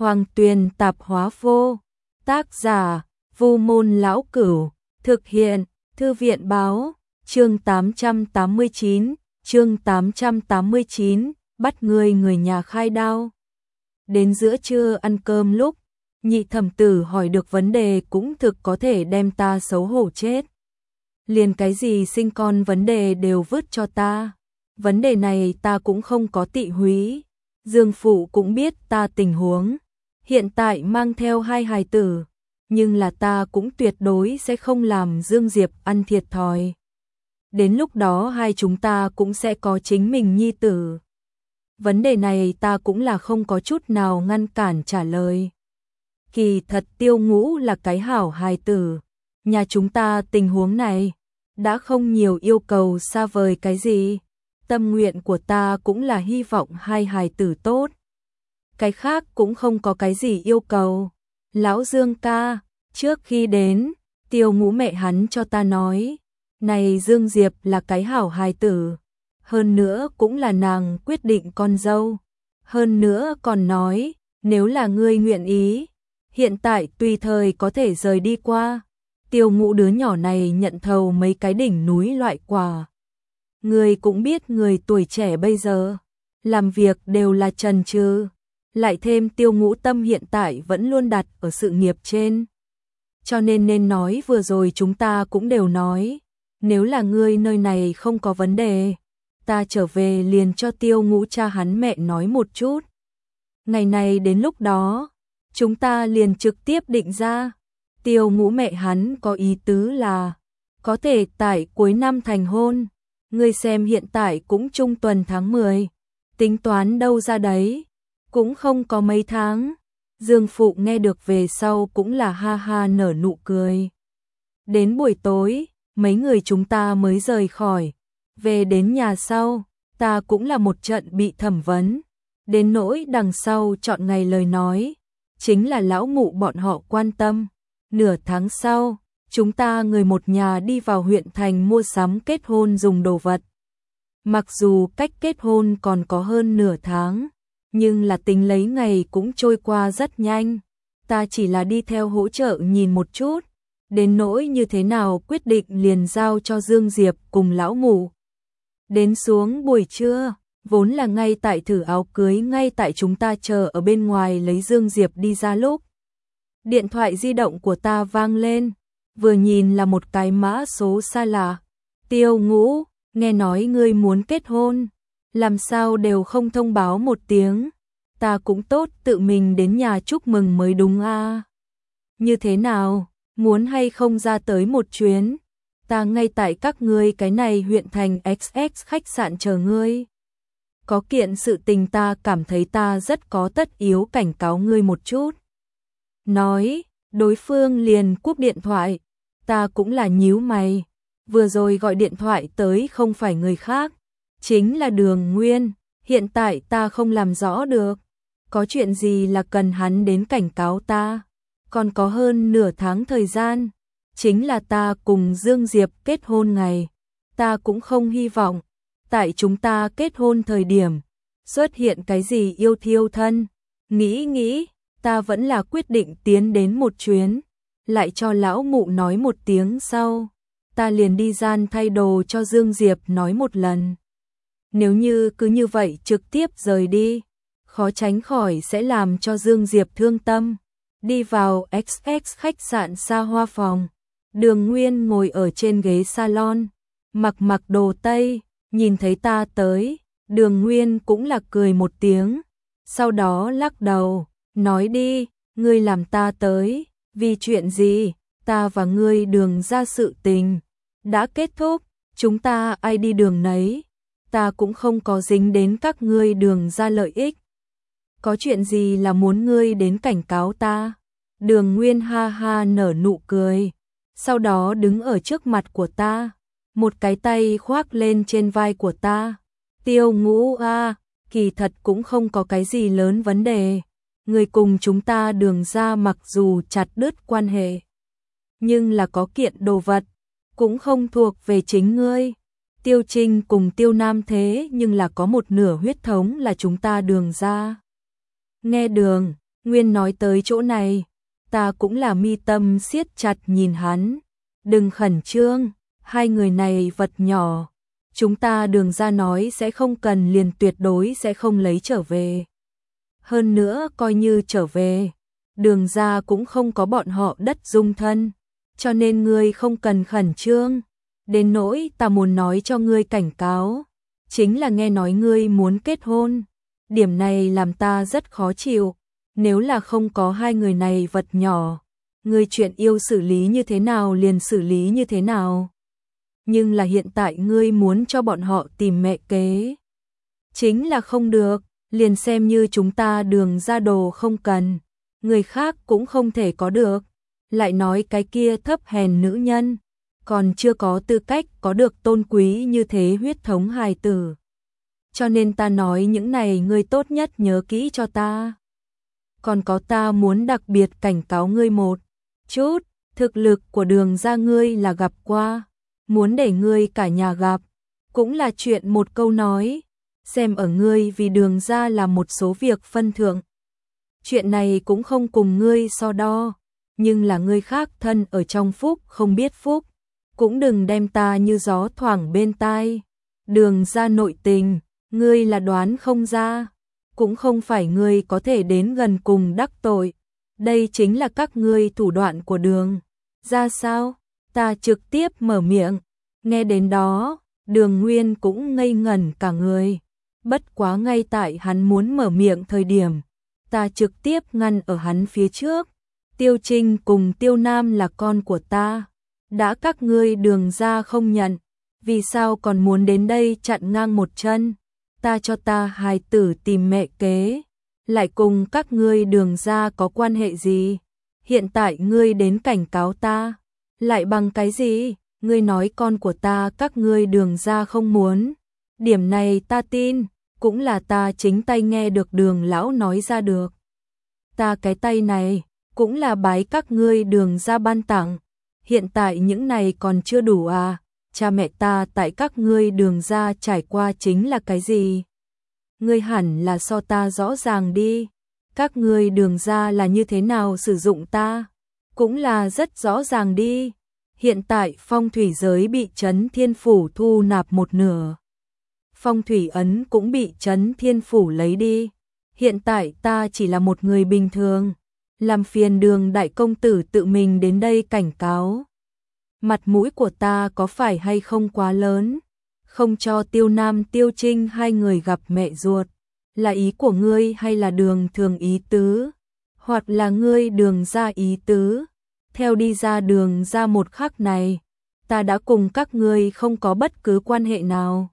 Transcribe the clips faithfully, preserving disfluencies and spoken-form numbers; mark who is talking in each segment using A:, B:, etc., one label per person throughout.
A: Hoàng Tuyền Tạp Hóa Vô. Tác giả: Vu Môn Lão Cửu. Thực hiện: Thư viện Báo. Chương tám trăm tám mươi chín. Chương tám trăm tám mươi chín. Bắt người người nhà khai đao. Đến giữa trưa ăn cơm lúc Nhị Thẩm Tử hỏi được vấn đề cũng thực có thể đem ta xấu hổ chết. Liền cái gì sinh con vấn đề đều vứt cho ta. Vấn đề này ta cũng không có tị húy. Dương phụ cũng biết ta tình huống. Hiện tại mang theo hai hài tử. Nhưng là ta cũng tuyệt đối sẽ không làm Dương Diệp ăn thiệt thòi. Đến lúc đó hai chúng ta cũng sẽ có chính mình nhi tử. Vấn đề này ta cũng là không có chút nào ngăn cản trả lời. Kỳ thật Tiêu Ngũ là cái hảo hài tử. Nhà chúng ta tình huống này đã không nhiều yêu cầu xa vời cái gì. Tâm nguyện của ta cũng là hy vọng hai hài tử tốt. Cái khác cũng không có cái gì yêu cầu. Lão Dương ca, trước khi đến, Tiêu Ngũ mẹ hắn cho ta nói, này Dương Diệp là cái hảo hài tử. Hơn nữa cũng là nàng quyết định con dâu. Hơn nữa còn nói, nếu là ngươi nguyện ý, hiện tại tùy thời có thể rời đi qua. Tiêu Ngũ đứa nhỏ này nhận thầu mấy cái đỉnh núi loại quả. Người cũng biết người tuổi trẻ bây giờ, làm việc đều là trần trừ. Lại thêm Tiêu Ngũ tâm hiện tại vẫn luôn đặt ở sự nghiệp trên. Cho nên nên nói vừa rồi chúng ta cũng đều nói, nếu là ngươi nơi này không có vấn đề, ta trở về liền cho Tiêu Ngũ cha hắn mẹ nói một chút. Ngày này đến lúc đó, chúng ta liền trực tiếp định ra. Tiêu Ngũ mẹ hắn có ý tứ là có thể tại cuối năm thành hôn. Ngươi xem hiện tại cũng trung tuần tháng mười, tính toán đâu ra đấy, cũng không có mấy tháng. Dương phụ nghe được về sau cũng là ha ha nở nụ cười. Đến buổi tối, mấy người chúng ta mới rời khỏi. Về đến nhà sau, ta cũng là một trận bị thẩm vấn. Đến nỗi đằng sau chọn ngày lời nói, chính là lão mụ bọn họ quan tâm. Nửa tháng sau, chúng ta người một nhà đi vào huyện thành mua sắm kết hôn dùng đồ vật. Mặc dù cách kết hôn còn có hơn nửa tháng, nhưng là tính lấy ngày cũng trôi qua rất nhanh. Ta chỉ là đi theo hỗ trợ nhìn một chút, đến nỗi như thế nào quyết định liền giao cho Dương Diệp cùng lão mụ. Đến xuống buổi trưa, vốn là ngay tại thử áo cưới ngay tại chúng ta chờ ở bên ngoài lấy Dương Diệp đi ra lúc. Điện thoại di động của ta vang lên, vừa nhìn là một cái mã số xa lạ. Tiêu Ngũ, nghe nói ngươi muốn kết hôn, làm sao đều không thông báo một tiếng, ta cũng tốt tự mình đến nhà chúc mừng mới đúng a. À. Như thế nào, muốn hay không ra tới một chuyến, ta ngay tại các ngươi cái này huyện thành ích ích khách sạn chờ ngươi. Có kiện sự tình ta cảm thấy ta rất có tất yếu cảnh cáo ngươi một chút. Nói, đối phương liền cúp điện thoại, ta cũng là nhíu mày, vừa rồi gọi điện thoại tới không phải người khác, chính là Đường Nguyên, hiện tại ta không làm rõ được, có chuyện gì là cần hắn đến cảnh cáo ta, còn có hơn nửa tháng thời gian, chính là ta cùng Dương Diệp kết hôn ngày, ta cũng không hy vọng, tại chúng ta kết hôn thời điểm, xuất hiện cái gì yêu thiêu thân, nghĩ nghĩ, ta vẫn là quyết định tiến đến một chuyến, lại cho lão mụ nói một tiếng sau, ta liền đi gian thay đồ cho Dương Diệp nói một lần. Nếu như cứ như vậy trực tiếp rời đi, khó tránh khỏi sẽ làm cho Dương Diệp thương tâm. Đi vào ích ích khách sạn xa hoa phòng, Đường Nguyên ngồi ở trên ghế salon, mặc mặc đồ Tây, nhìn thấy ta tới, Đường Nguyên cũng là cười một tiếng, sau đó lắc đầu, nói đi, ngươi làm ta tới, vì chuyện gì, ta và ngươi Đường ra sự tình, đã kết thúc, chúng ta ai đi đường nấy, ta cũng không có dính đến các ngươi Đường ra lợi ích. Có chuyện gì là muốn ngươi đến cảnh cáo ta? Đường Nguyên ha ha nở nụ cười, sau đó đứng ở trước mặt của ta, một cái tay khoác lên trên vai của ta. Tiêu Ngũ a, kỳ thật cũng không có cái gì lớn vấn đề. Người cùng chúng ta Đường ra mặc dù chặt đứt quan hệ, nhưng là có kiện đồ vật, cũng không thuộc về chính ngươi. Tiêu Trinh cùng Tiêu Nam thế nhưng là có một nửa huyết thống là chúng ta Đường ra. Nghe Đường, Nguyên nói tới chỗ này, ta cũng là mi tâm siết chặt nhìn hắn. Đừng khẩn trương, hai người này vật nhỏ. Chúng ta Đường gia nói sẽ không cần liền tuyệt đối sẽ không lấy trở về. Hơn nữa coi như trở về, Đường gia cũng không có bọn họ đất dung thân. Cho nên ngươi không cần khẩn trương. Đến nỗi ta muốn nói cho ngươi cảnh cáo, chính là nghe nói ngươi muốn kết hôn. Điểm này làm ta rất khó chịu. Nếu là không có hai người này vật nhỏ, ngươi chuyện yêu xử lý như thế nào liền xử lý như thế nào. Nhưng là hiện tại ngươi muốn cho bọn họ tìm mẹ kế. Chính là không được, liền xem như chúng ta Đường gia đồ không cần, người khác cũng không thể có được. Lại nói cái kia thấp hèn nữ nhân, còn chưa có tư cách có được tôn quý như thế huyết thống hài tử. Cho nên ta nói những này ngươi tốt nhất nhớ kỹ cho ta. Còn có ta muốn đặc biệt cảnh cáo ngươi một chút, thực lực của Đường gia ngươi là gặp qua, muốn để ngươi cả nhà gặp, cũng là chuyện một câu nói, xem ở ngươi vì Đường gia là một số việc phân thượng. Chuyện này cũng không cùng ngươi so đo, nhưng là ngươi khác thân ở trong phúc không biết phúc, cũng đừng đem ta như gió thoảng bên tai. Đường gia nội tình, ngươi là đoán không ra, cũng không phải ngươi có thể đến gần cùng đắc tội. Đây chính là các ngươi thủ đoạn của Đường gia sao? Ta trực tiếp mở miệng. Nghe đến đó, Đường Nguyên cũng ngây ngẩn cả người. Bất quá ngay tại hắn muốn mở miệng thời điểm, ta trực tiếp ngăn ở hắn phía trước. Tiêu Trinh cùng Tiêu Nam là con của ta. Đã các ngươi Đường gia không nhận, vì sao còn muốn đến đây chặn ngang một chân? Ta cho ta hài tử tìm mẹ kế, lại cùng các ngươi Đường gia có quan hệ gì? Hiện tại ngươi đến cảnh cáo ta, lại bằng cái gì? Ngươi nói con của ta các ngươi Đường gia không muốn. Điểm này ta tin, cũng là ta chính tay nghe được Đường lão nói ra được. Ta cái tay này, cũng là bái các ngươi Đường gia ban tặng. Hiện tại những này còn chưa đủ à? Cha mẹ ta tại các ngươi Đường gia trải qua chính là cái gì? Ngươi hẳn là so ta rõ ràng đi. Các ngươi Đường gia là như thế nào sử dụng ta? Cũng là rất rõ ràng đi. Hiện tại phong thủy giới bị Trấn Thiên Phủ thu nạp một nửa. Phong thủy ấn cũng bị Trấn Thiên Phủ lấy đi. Hiện tại ta chỉ là một người bình thường. Làm phiền Đường đại công tử tự mình đến đây cảnh cáo. Mặt mũi của ta có phải hay không quá lớn? Không cho Tiêu Nam Tiêu Trinh hai người gặp mẹ ruột. Là ý của ngươi hay là Đường thường ý tứ? Hoặc là ngươi Đường gia ý tứ? Theo đi ra Đường gia một khắc này, ta đã cùng các ngươi không có bất cứ quan hệ nào.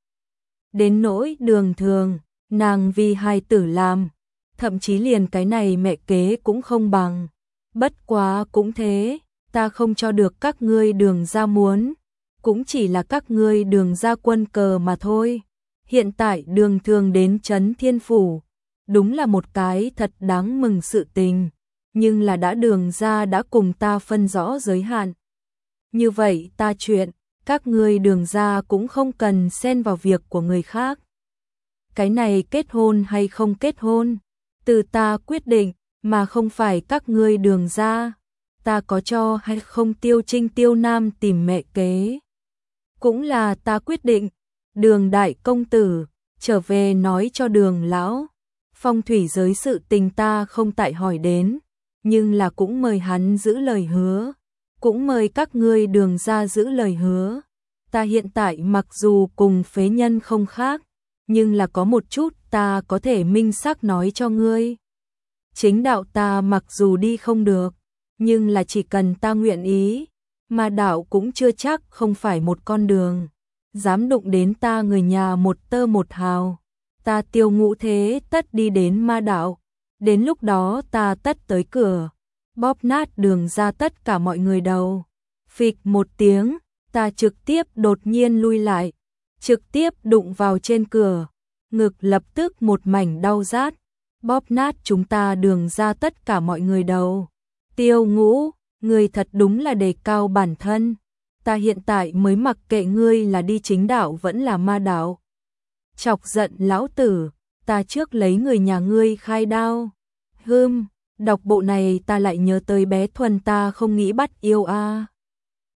A: Đến nỗi Đường thường, nàng vì hai tử làm, thậm chí liền cái này mẹ kế cũng không bằng. Bất quá cũng thế, ta không cho được các ngươi Đường gia muốn, cũng chỉ là các ngươi Đường gia quân cờ mà thôi. Hiện tại Đường thường đến Trấn Thiên Phủ, đúng là một cái thật đáng mừng sự tình, nhưng là đã Đường gia đã cùng ta phân rõ giới hạn. Như vậy ta chuyện, các ngươi Đường gia cũng không cần xen vào việc của người khác. Cái này kết hôn hay không kết hôn, từ ta quyết định, mà không phải các ngươi Đường gia. Ta có cho hay không Tiêu Trinh Tiêu Nam tìm mẹ kế, cũng là ta quyết định. Đường đại công tử, trở về nói cho Đường lão. Phong thủy giới sự tình ta không tại hỏi đến, nhưng là cũng mời hắn giữ lời hứa, cũng mời các ngươi Đường gia giữ lời hứa. Ta hiện tại mặc dù cùng phế nhân không khác, nhưng là có một chút ta có thể minh xác nói cho ngươi. Chính đạo ta mặc dù đi không được, nhưng là chỉ cần ta nguyện ý, mà đạo cũng chưa chắc không phải một con đường. Dám đụng đến ta người nhà một tơ một hào, ta Tiêu Ngũ Thế tất đi đến ma đạo. Đến lúc đó ta tất tới cửa, bóp nát Đường gia tất cả mọi người đầu. Phịch một tiếng, ta trực tiếp đột nhiên lui lại, trực tiếp đụng vào trên cửa, ngực lập tức một mảnh đau rát, bóp nát chúng ta Đường gia tất cả mọi người đầu. Tiêu Ngũ, ngươi thật đúng là đề cao bản thân. Ta hiện tại mới mặc kệ ngươi là đi chính đạo vẫn là ma đạo. Chọc giận lão tử, ta trước lấy người nhà ngươi khai đao. Hừm, Đọc bộ này ta lại nhớ tới bé Thuần ta không nghĩ bắt yêu a.